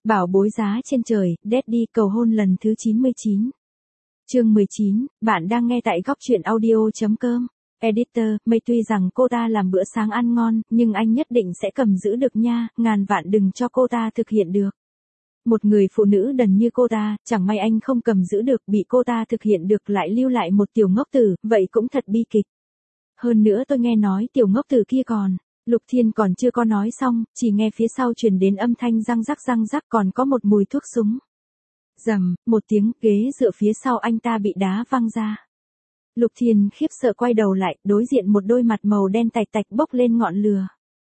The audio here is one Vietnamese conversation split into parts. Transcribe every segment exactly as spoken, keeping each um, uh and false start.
Bảo bối giá trên trời, Daddy cầu hôn lần thứ chín mươi chín. Chương mười chín, bạn đang nghe tại góc truyện audio.com. Editor, mây tuy rằng cô ta làm bữa sáng ăn ngon, nhưng anh nhất định sẽ cầm giữ được nha, ngàn vạn đừng cho cô ta thực hiện được. Một người phụ nữ đần như cô ta, chẳng may anh không cầm giữ được, bị cô ta thực hiện được lại lưu lại một tiểu ngốc tử, vậy cũng thật bi kịch. Hơn nữa tôi nghe nói tiểu ngốc tử kia còn... Lục Thiên còn chưa có nói xong, chỉ nghe phía sau truyền đến âm thanh răng rắc răng rắc, còn có một mùi thuốc súng. Rầm, một tiếng, ghế dựa phía sau anh ta bị đá văng ra. Lục Thiên khiếp sợ quay đầu lại, đối diện một đôi mặt màu đen tạch tạch bốc lên ngọn lửa.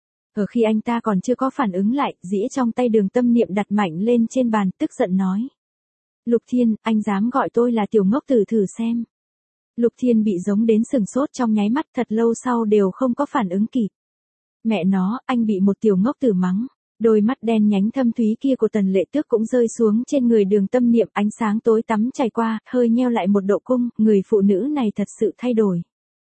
Ở khi anh ta còn chưa có phản ứng lại, dĩa trong tay Đường Tâm Niệm đặt mạnh lên trên bàn, tức giận nói. Lục Thiên, anh dám gọi tôi là tiểu ngốc tử thử xem. Lục Thiên bị giống đến sừng sốt trong nháy mắt, thật lâu sau đều không có phản ứng kịp. Mẹ nó, anh bị một tiểu ngốc tử mắng. Đôi mắt đen nhánh thâm thúy kia của Tần Lệ Tước cũng rơi xuống trên người Đường Tâm Niệm, ánh sáng tối tắm chảy qua, hơi nheo lại một độ cung, người phụ nữ này thật sự thay đổi.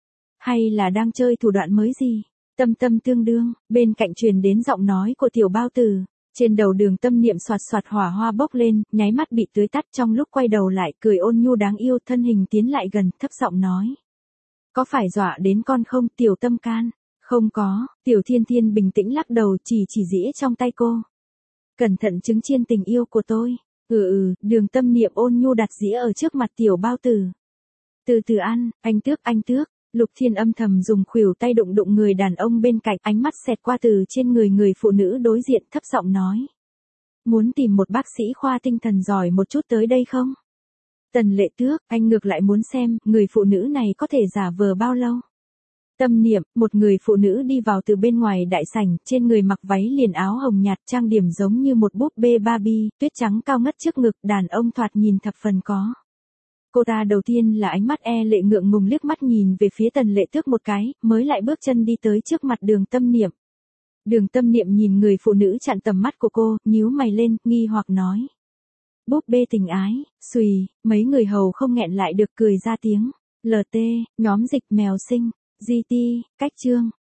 Hay là đang chơi thủ đoạn mới gì? Tâm tâm tương đương, bên cạnh truyền đến giọng nói của tiểu bao tử. Trên đầu Đường Tâm Niệm xoạt xoạt hỏa hoa bốc lên, nháy mắt bị tưới tắt, trong lúc quay đầu lại, cười ôn nhu đáng yêu, thân hình tiến lại gần, thấp giọng nói. Có phải dọa đến con không, tiểu tâm can? Không có, tiểu Thiên Thiên bình tĩnh lắc đầu, chỉ chỉ dĩa trong tay cô. Cẩn thận trứng chiên tình yêu của tôi. Ừ ừ, Đường Tâm Niệm ôn nhu đặt dĩa ở trước mặt tiểu bao tử. Từ từ ăn, anh tước anh tước. Lục Thiên âm thầm dùng khuỷu tay đụng đụng người đàn ông bên cạnh, ánh mắt xẹt qua từ trên người người phụ nữ đối diện, thấp giọng nói. Muốn tìm một bác sĩ khoa tinh thần giỏi một chút tới đây không? Tần Lệ Tước, anh ngược lại muốn xem, người phụ nữ này có thể giả vờ bao lâu? Tâm Niệm, một người phụ nữ đi vào từ bên ngoài đại sảnh, trên người mặc váy liền áo hồng nhạt, trang điểm giống như một búp bê Barbie, tuyết trắng cao ngất trước ngực, đàn ông thoạt nhìn thập phần có. Cô ta đầu tiên là ánh mắt e lệ ngượng ngùng liếc mắt nhìn về phía Tần Lệ Tước một cái, mới lại bước chân đi tới trước mặt Đường Tâm Niệm. Đường Tâm Niệm nhìn người phụ nữ chặn tầm mắt của cô, nhíu mày lên, nghi hoặc nói. Búp bê tình ái, xùy, mấy người hầu không nghẹn lại được cười ra tiếng. lờ tê, nhóm dịch mèo sinh. giê tê, cách chương.